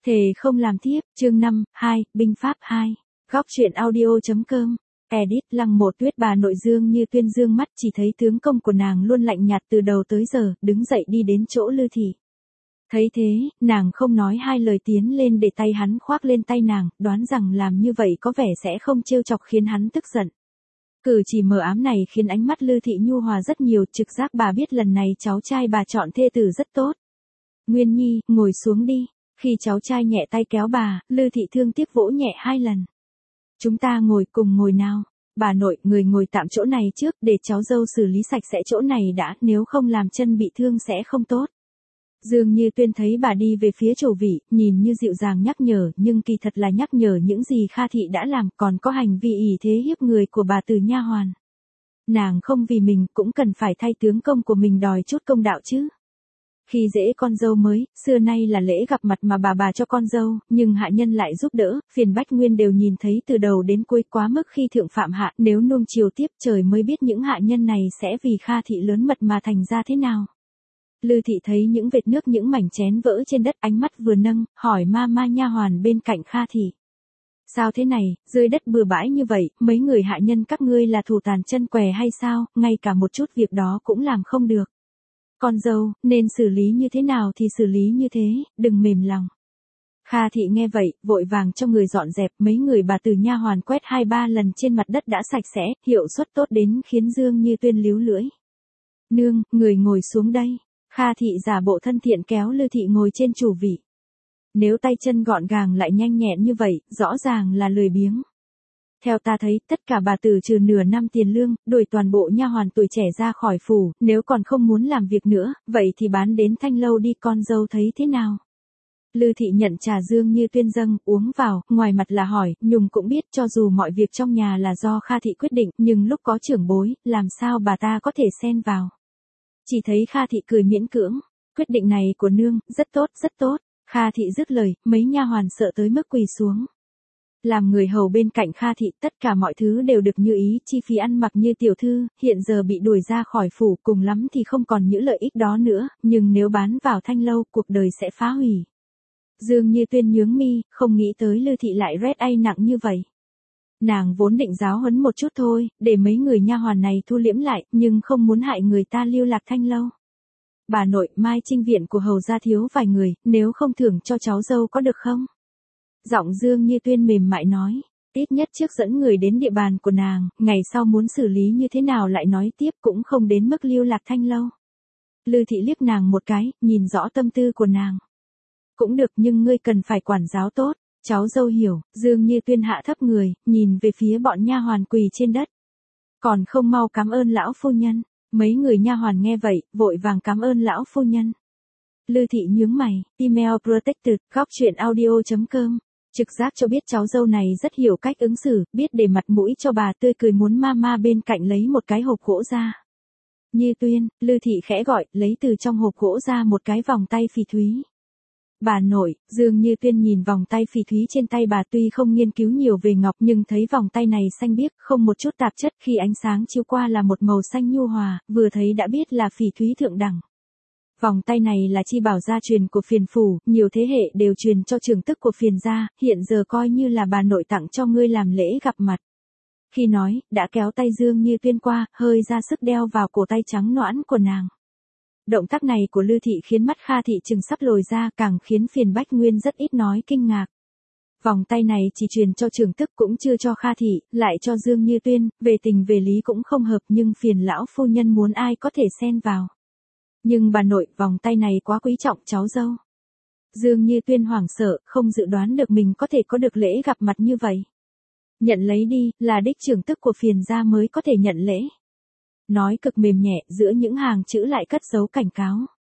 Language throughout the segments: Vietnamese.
Thề không làm tiếp, chương 5, 2, binh pháp 2. Góc truyện audio.com. Edit Lăng Một Tuyết. Bà nội Dương Như Tuyên dương mắt chỉ thấy tướng công của nàng luôn lạnh nhạt từ đầu tới giờ, đứng dậy đi đến chỗ Lư Thị. Thấy thế, nàng không nói hai lời tiến lên để tay hắn khoác lên tay nàng, đoán rằng làm như vậy có vẻ sẽ không trêu chọc khiến hắn tức giận. Cử chỉ mờ ám này khiến ánh mắt Lư Thị nhu hòa rất nhiều, trực giác bà biết lần này cháu trai bà chọn thê tử rất tốt. Nguyên Nhi, ngồi xuống đi. Khi cháu trai nhẹ tay kéo bà, Lư Thị thương tiếc vỗ nhẹ 2 lần. Chúng ta cùng ngồi nào. Bà nội, người ngồi tạm chỗ này trước, để cháu dâu xử lý sạch sẽ chỗ này đã, nếu không làm chân bị thương sẽ không tốt. Dương Như Tuyên thấy bà đi về phía chủ vị, nhìn như dịu dàng nhắc nhở, nhưng kỳ thật là nhắc nhở những gì Kha Thị đã làm, còn có hành vi ỷ thế hiếp người của bà từ nha hoàn. Nàng không vì mình cũng cần phải thay tướng công của mình đòi chút công đạo chứ. Khi dễ con dâu mới, xưa nay là lễ gặp mặt mà bà cho con dâu, nhưng hạ nhân lại giúp đỡ, phiền Bách Nguyên đều nhìn thấy từ đầu đến cuối quá mức khi thượng phạm hạ, nếu nuông chiều tiếp trời mới biết những hạ nhân này sẽ vì Kha Thị lớn mật mà thành ra thế nào. Lư Thị thấy những vệt nước những mảnh chén vỡ trên đất, ánh mắt vừa nâng, hỏi ma nha hoàn bên cạnh Kha Thị. Sao thế này, dưới đất bừa bãi như vậy, mấy người hạ nhân các ngươi là thủ tàn chân què hay sao, ngay cả một chút việc đó cũng làm không được. Con dâu, nên xử lý như thế nào thì xử lý như thế, đừng mềm lòng. Kha Thị nghe vậy, vội vàng cho người dọn dẹp, mấy người bà từ nha hoàn quét 2-3 lần trên mặt đất đã sạch sẽ, hiệu suất tốt đến khiến Dương Như Tuyên líu lưỡi. Nương, người ngồi xuống đây. Kha Thị giả bộ thân thiện kéo Lư Thị ngồi trên chủ vị. Nếu tay chân gọn gàng lại nhanh nhẹn như vậy, rõ ràng là lười biếng. Theo ta thấy, tất cả bà tử trừ nửa năm tiền lương, đuổi toàn bộ nha hoàn tuổi trẻ ra khỏi phủ, nếu còn không muốn làm việc nữa, vậy thì bán đến Thanh Lâu đi, con dâu thấy thế nào? Lư Thị nhận trà Dương Như Tuyên dâng, uống vào, ngoài mặt là hỏi, nhung cũng biết cho dù mọi việc trong nhà là do Kha Thị quyết định, nhưng lúc có trưởng bối, làm sao bà ta có thể xen vào. Chỉ thấy Kha Thị cười miễn cưỡng, quyết định này của nương, rất tốt, rất tốt. Kha Thị dứt lời, mấy nha hoàn sợ tới mức quỳ xuống. Làm người hầu bên cạnh Kha Thị, tất cả mọi thứ đều được như ý, chi phí ăn mặc như tiểu thư, hiện giờ bị đuổi ra khỏi phủ, cùng lắm thì không còn những lợi ích đó nữa, nhưng nếu bán vào Thanh Lâu, cuộc đời sẽ phá hủy. Dương Như Tuyên nhướng mi, không nghĩ tới Lư Thị lại rét ai nặng như vậy. Nàng vốn định giáo huấn một chút thôi, để mấy người nha hoàn này thu liễm lại, nhưng không muốn hại người ta lưu lạc Thanh Lâu. Bà nội, mai trinh viện của hầu gia thiếu vài người, nếu không thưởng cho cháu dâu có được không? Giọng Dương Như Tuyên mềm mại nói, ít nhất trước dẫn người đến địa bàn của nàng, ngày sau muốn xử lý như thế nào lại nói tiếp, cũng không đến mức lưu lạc Thanh Lâu. Lư Thị liếc nàng một cái, nhìn rõ tâm tư của nàng. Cũng được, nhưng ngươi cần phải quản giáo tốt. Cháu dâu hiểu. Dương Như Tuyên hạ thấp người, nhìn về phía bọn nha hoàn quỳ trên đất. Còn không mau cảm ơn lão phu nhân. Mấy người nha hoàn nghe vậy, vội vàng cảm ơn lão phu nhân. Lư Thị nhướng mày, email protected, góc truyện audio.com. Trực giác cho biết cháu dâu này rất hiểu cách ứng xử, biết để mặt mũi cho bà, tươi cười muốn ma bên cạnh lấy một cái hộp gỗ ra. Như Tuyên, Lư Thị khẽ gọi, lấy từ trong hộp gỗ ra một cái vòng tay phỉ thúy. Bà nội, Dương Như Tuyên nhìn vòng tay phỉ thúy trên tay bà, tuy không nghiên cứu nhiều về ngọc nhưng thấy vòng tay này xanh biếc, không một chút tạp chất, khi ánh sáng chiếu qua là một màu xanh nhu hòa, vừa thấy đã biết là phỉ thúy thượng đẳng. Vòng tay này là chi bảo gia truyền của Phiền phủ, nhiều thế hệ đều truyền cho trưởng tức của Phiền gia, hiện giờ coi như là bà nội tặng cho ngươi làm lễ gặp mặt. Khi nói, đã kéo tay Dương Như Tuyên qua, hơi ra sức đeo vào cổ tay trắng nõn của nàng. Động tác này của Lư Thị khiến mắt Kha Thị chừng sắp lồi ra, càng khiến Phiền Bách Nguyên rất ít nói kinh ngạc. Vòng tay này chỉ truyền cho trưởng tức, cũng chưa cho Kha Thị, lại cho Dương Như Tuyên, về tình về lý cũng không hợp, nhưng Phiền lão phu nhân muốn ai có thể xen vào. Nhưng bà nội, vòng tay này quá quý trọng cháu dâu. Dương Như Tuyên hoảng sợ, không dự đoán được mình có thể có được lễ gặp mặt như vậy. Nhận lấy đi, là đích trưởng tức của Phiền gia mới có thể nhận lễ. Nói cực mềm nhẹ, giữa những hàng chữ lại cất dấu cảnh cáo.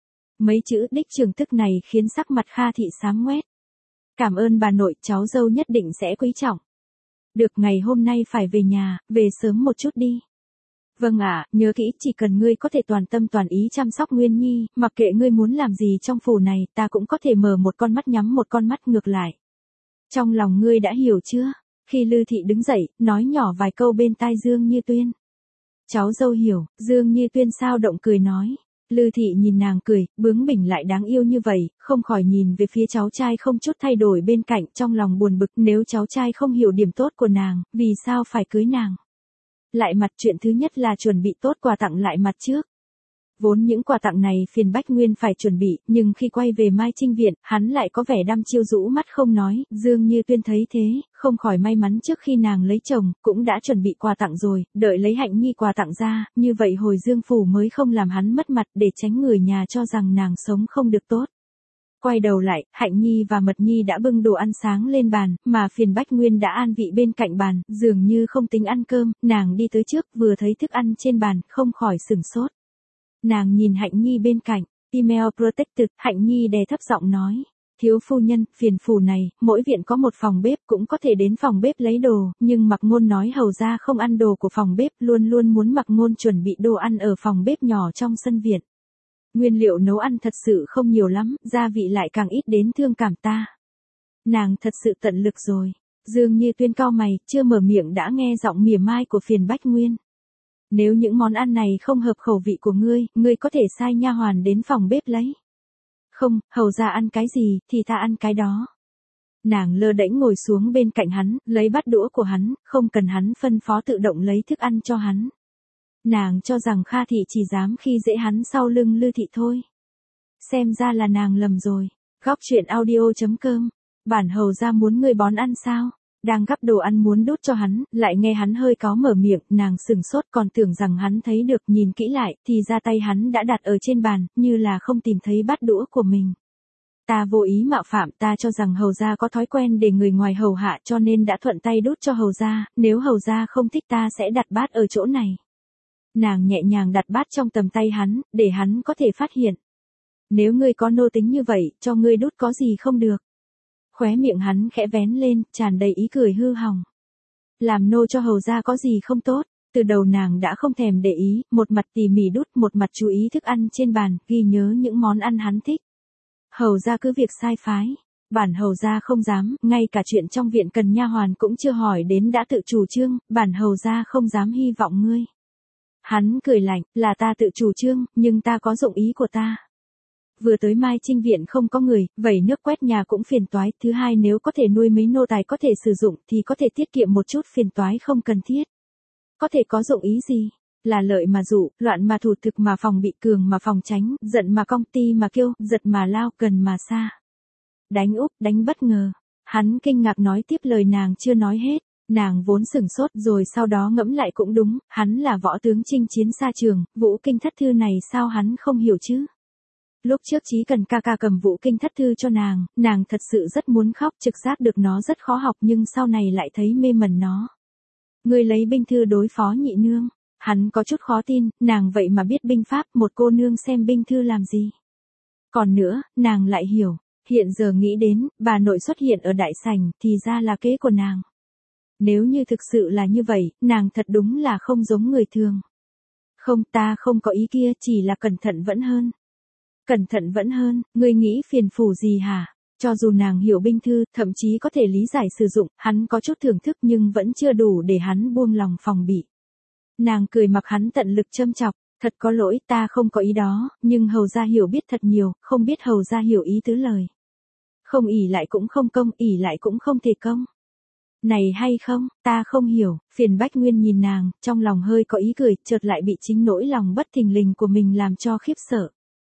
Mấy chữ đích trưởng tức này khiến sắc mặt Kha Thị xám ngoét. Cảm ơn bà nội, cháu dâu nhất định sẽ quý trọng. Được, ngày hôm nay phải về nhà, về sớm một chút đi. Vâng ạ, nhớ kỹ, chỉ cần ngươi có thể toàn tâm toàn ý chăm sóc Nguyên Nhi, mặc kệ ngươi muốn làm gì trong phủ này, ta cũng có thể mở một con mắt nhắm một con mắt ngược lại. Trong lòng ngươi đã hiểu chưa? Khi Lư Thị đứng dậy, nói nhỏ vài câu bên tai Dương Như Tuyên. Cháu dâu hiểu, Dương Như Tuyên sao động cười nói. Lư Thị nhìn nàng cười, bướng bỉnh lại đáng yêu như vậy, không khỏi nhìn về phía cháu trai không chút thay đổi bên cạnh, trong lòng buồn bực, nếu cháu trai không hiểu điểm tốt của nàng, vì sao phải cưới nàng. Lại Mặt chuyện thứ nhất là chuẩn bị tốt quà tặng Lại Mặt trước. Vốn những quà tặng này phiền Bách Nguyên phải chuẩn bị, nhưng khi quay về Mai Trinh Viện, hắn lại có vẻ đăm chiêu rũ mắt không nói, Dương Như Tuyên thấy thế, không khỏi may mắn trước khi nàng lấy chồng, cũng đã chuẩn bị quà tặng rồi, đợi lấy Hạnh Nhi quà tặng ra, như vậy hồi Dương Phủ mới không làm hắn mất mặt để tránh người nhà cho rằng nàng sống không được tốt. Quay đầu lại, Hạnh Nhi và Mật Nhi đã bưng đồ ăn sáng lên bàn, mà phiền Bách Nguyên đã an vị bên cạnh bàn, dường như không tính ăn cơm, nàng đi tới trước, vừa thấy thức ăn trên bàn, không khỏi sửng sốt. Nàng nhìn Hạnh Nhi bên cạnh, email protected, Hạnh Nhi đè thấp giọng nói. Thiếu phu nhân, phiền phủ này, mỗi viện có một phòng bếp cũng có thể đến phòng bếp lấy đồ, nhưng Mặc Ngôn nói hầu ra không ăn đồ của phòng bếp, luôn luôn muốn Mặc Ngôn chuẩn bị đồ ăn ở phòng bếp nhỏ trong sân viện. Nguyên liệu nấu ăn thật sự không nhiều lắm, gia vị lại càng ít đến thương cảm ta. Nàng thật sự tận lực rồi. Dương Như Tuyên cau mày, chưa mở miệng đã nghe giọng mỉa mai của phiền Bách Nguyên. Nếu những món ăn này không hợp khẩu vị của ngươi có thể sai nha hoàn đến phòng bếp lấy. Không, hầu ra ăn cái gì, thì ta ăn cái đó. Nàng lơ đễnh ngồi xuống bên cạnh hắn, lấy bát đũa của hắn, không cần hắn phân phó tự động lấy thức ăn cho hắn. Nàng cho rằng Kha Thị chỉ dám khi dễ hắn sau lưng Lư Thị thôi. Xem ra là nàng lầm rồi. Góc truyện audio.com. Bản hầu ra muốn ngươi bón ăn sao? Đang gắp đồ ăn muốn đút cho hắn, lại nghe hắn hơi có mở miệng, nàng sừng sốt còn tưởng rằng hắn thấy được, nhìn kỹ lại, thì ra tay hắn đã đặt ở trên bàn, như là không tìm thấy bát đũa của mình. Ta vô ý mạo phạm, ta cho rằng hầu gia có thói quen để người ngoài hầu hạ cho nên đã thuận tay đút cho hầu gia, nếu hầu gia không thích ta sẽ đặt bát ở chỗ này. Nàng nhẹ nhàng đặt bát trong tầm tay hắn, để hắn có thể phát hiện. Nếu ngươi có nô tính như vậy, cho ngươi đút có gì không được. Khóe miệng hắn khẽ vén lên, tràn đầy ý cười hư hỏng. Làm nô cho hầu gia có gì không tốt, từ đầu nàng đã không thèm để ý, một mặt tỉ mỉ đút, một mặt chú ý thức ăn trên bàn, ghi nhớ những món ăn hắn thích. Hầu gia cứ việc sai phái, bản hầu gia không dám, ngay cả chuyện trong viện cần nha hoàn cũng chưa hỏi đến đã tự chủ trương, bản hầu gia không dám hy vọng ngươi. Hắn cười lạnh, là ta tự chủ trương, nhưng ta có dụng ý của ta. Vừa tới Mai Trinh Viện không có người, vẩy nước quét nhà cũng phiền toái, thứ hai nếu có thể nuôi mấy nô tài có thể sử dụng thì có thể tiết kiệm một chút phiền toái không cần thiết. Có thể có dụng ý gì? Là lợi mà dụ, loạn mà thủ, thực mà phòng bị, cường mà phòng tránh, giận mà cong, ti mà kiêu, giật mà lao, gần mà xa. Đánh úp, đánh bất ngờ. Hắn kinh ngạc nói tiếp lời nàng chưa nói hết. Nàng vốn sửng sốt rồi sau đó ngẫm lại cũng đúng, hắn là võ tướng chinh chiến xa trường, Vũ Kinh Thất Thư này sao hắn không hiểu chứ? Lúc trước Chí Cần ca ca cầm Vũ Kinh Thất Thư cho nàng thật sự rất muốn khóc, trực giác được nó rất khó học nhưng sau này lại thấy mê mẩn nó. Ngươi lấy binh thư đối phó nhị nương, hắn có chút khó tin, nàng vậy mà biết binh pháp, một cô nương xem binh thư làm gì? Còn nữa, nàng lại hiểu, hiện giờ nghĩ đến, bà nội xuất hiện ở đại sảnh, thì ra là kế của nàng. Nếu như thực sự là như vậy, nàng thật đúng là không giống người thường. Không, ta không có ý kia, chỉ là cẩn thận vẫn hơn. Cẩn thận vẫn hơn, ngươi nghĩ phiền phủ gì hả? Cho dù nàng hiểu binh thư, thậm chí có thể lý giải sử dụng, hắn có chút thưởng thức nhưng vẫn chưa đủ để hắn buông lòng phòng bị. Nàng cười mặc hắn tận lực châm chọc, thật có lỗi, ta không có ý đó, nhưng hầu gia hiểu biết thật nhiều, không biết hầu gia hiểu ý tứ lời. Không ỷ lại cũng không công, ỷ lại cũng không thể công. Này hay không, ta không hiểu, phiền Bách Nguyên nhìn nàng, trong lòng hơi có ý cười, chợt lại bị chính nỗi lòng bất thình lình của mình làm cho khiếp sợ.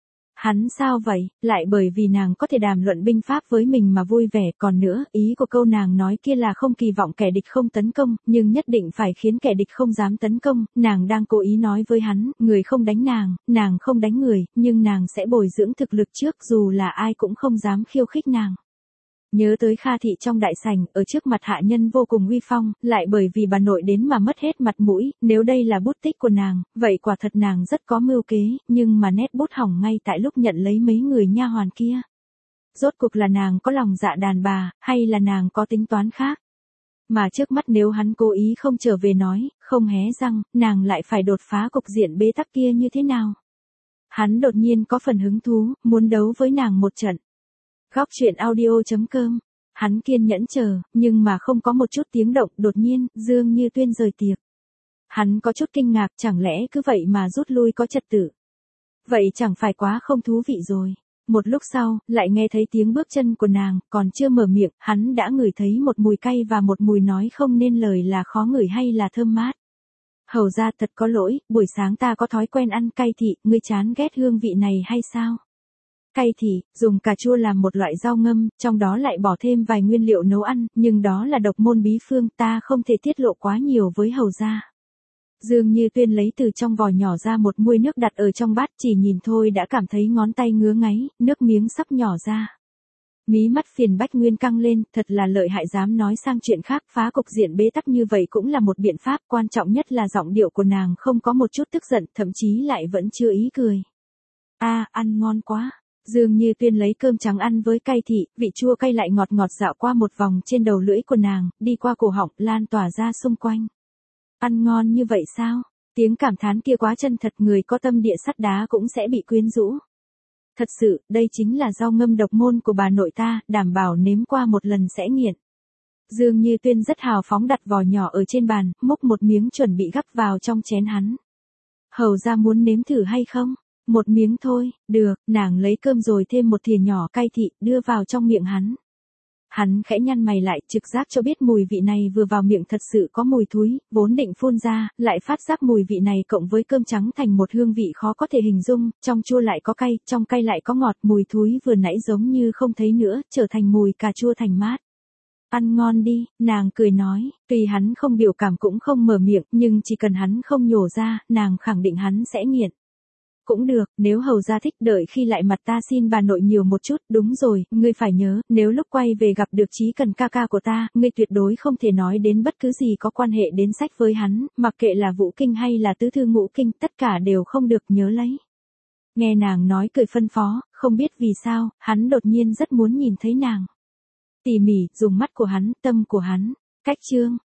Hắn sao vậy, lại bởi vì nàng có thể đàm luận binh pháp với mình mà vui vẻ, còn nữa, ý của câu nàng nói kia là không kỳ vọng kẻ địch không tấn công, nhưng nhất định phải khiến kẻ địch không dám tấn công, nàng đang cố ý nói với hắn, người không đánh nàng không đánh người, nhưng nàng sẽ bồi dưỡng thực lực trước dù là ai cũng không dám khiêu khích nàng. Nhớ tới Kha Thị trong đại sảnh, ở trước mặt hạ nhân vô cùng uy phong, lại bởi vì bà nội đến mà mất hết mặt mũi, nếu đây là bút tích của nàng, vậy quả thật nàng rất có mưu kế, nhưng mà nét bút hỏng ngay tại lúc nhận lấy mấy người nha hoàn kia. Rốt cuộc là nàng có lòng dạ đàn bà, hay là nàng có tính toán khác? Mà trước mắt nếu hắn cố ý không trở về nói, không hé răng, nàng lại phải đột phá cục diện bế tắc kia như thế nào? Hắn đột nhiên có phần hứng thú, muốn đấu với nàng một trận. Góc truyện audio.com. Hắn kiên nhẫn chờ, nhưng mà không có một chút tiếng động, đột nhiên, Dương Như Tuyên rời tiệc. Hắn có chút kinh ngạc, chẳng lẽ cứ vậy mà rút lui có trật tự. Vậy chẳng phải quá không thú vị rồi. Một lúc sau, lại nghe thấy tiếng bước chân của nàng, còn chưa mở miệng, hắn đã ngửi thấy một mùi cay và một mùi nói không nên lời là khó ngửi hay là thơm mát. Hầu ra thật có lỗi, buổi sáng ta có thói quen ăn cay thị, ngươi chán ghét hương vị này hay sao? Cay thị, dùng cà chua làm một loại rau ngâm, trong đó lại bỏ thêm vài nguyên liệu nấu ăn, nhưng đó là độc môn bí phương, ta không thể tiết lộ quá nhiều với hầu ra. Dương Như Tuyên lấy từ trong vòi nhỏ ra một muôi nước đặt ở trong bát, chỉ nhìn thôi đã cảm thấy ngón tay ngứa ngáy, nước miếng sắp nhỏ ra. Mí mắt phiền Bách Nguyên căng lên, thật là lợi hại, dám nói sang chuyện khác, phá cục diện bế tắc như vậy cũng là một biện pháp, quan trọng nhất là giọng điệu của nàng không có một chút tức giận, thậm chí lại vẫn chưa ý cười. Ăn ngon quá. Dương Như Tuyên lấy cơm trắng ăn với cay thị, vị chua cay lại ngọt ngọt dạo qua một vòng trên đầu lưỡi của nàng, đi qua cổ họng, lan tỏa ra xung quanh. Ăn ngon như vậy sao? Tiếng cảm thán kia quá chân thật, người có tâm địa sắt đá cũng sẽ bị quyến rũ. Thật sự, đây chính là rau ngâm độc môn của bà nội ta, đảm bảo nếm qua một lần sẽ nghiện. Dương Như Tuyên rất hào phóng đặt vò nhỏ ở trên bàn, múc một miếng chuẩn bị gắp vào trong chén hắn. Hầu ra muốn nếm thử hay không? Một miếng thôi, được, nàng lấy cơm rồi thêm một thìa nhỏ cay thị, đưa vào trong miệng hắn. Hắn khẽ nhăn mày lại, trực giác cho biết mùi vị này vừa vào miệng thật sự có mùi thúi, vốn định phun ra, lại phát giác mùi vị này cộng với cơm trắng thành một hương vị khó có thể hình dung, trong chua lại có cay, trong cay lại có ngọt, mùi thúi vừa nãy giống như không thấy nữa, trở thành mùi cà chua thành mát. Ăn ngon đi, nàng cười nói, tuy hắn không biểu cảm cũng không mở miệng, nhưng chỉ cần hắn không nhổ ra, nàng khẳng định hắn sẽ nghiện. Cũng được, nếu hầu ra thích, đợi khi lại mặt ta xin bà nội nhiều một chút, đúng rồi, ngươi phải nhớ, nếu lúc quay về gặp được Chí Cần ca ca của ta, ngươi tuyệt đối không thể nói đến bất cứ gì có quan hệ đến sách với hắn, mặc kệ là Vũ Kinh hay là Tứ Thư Ngũ Kinh, tất cả đều không được, nhớ lấy. Nghe nàng nói cười phân phó, không biết vì sao, hắn đột nhiên rất muốn nhìn thấy nàng. Tỉ mỉ, dùng mắt của hắn, tâm của hắn. Cách chương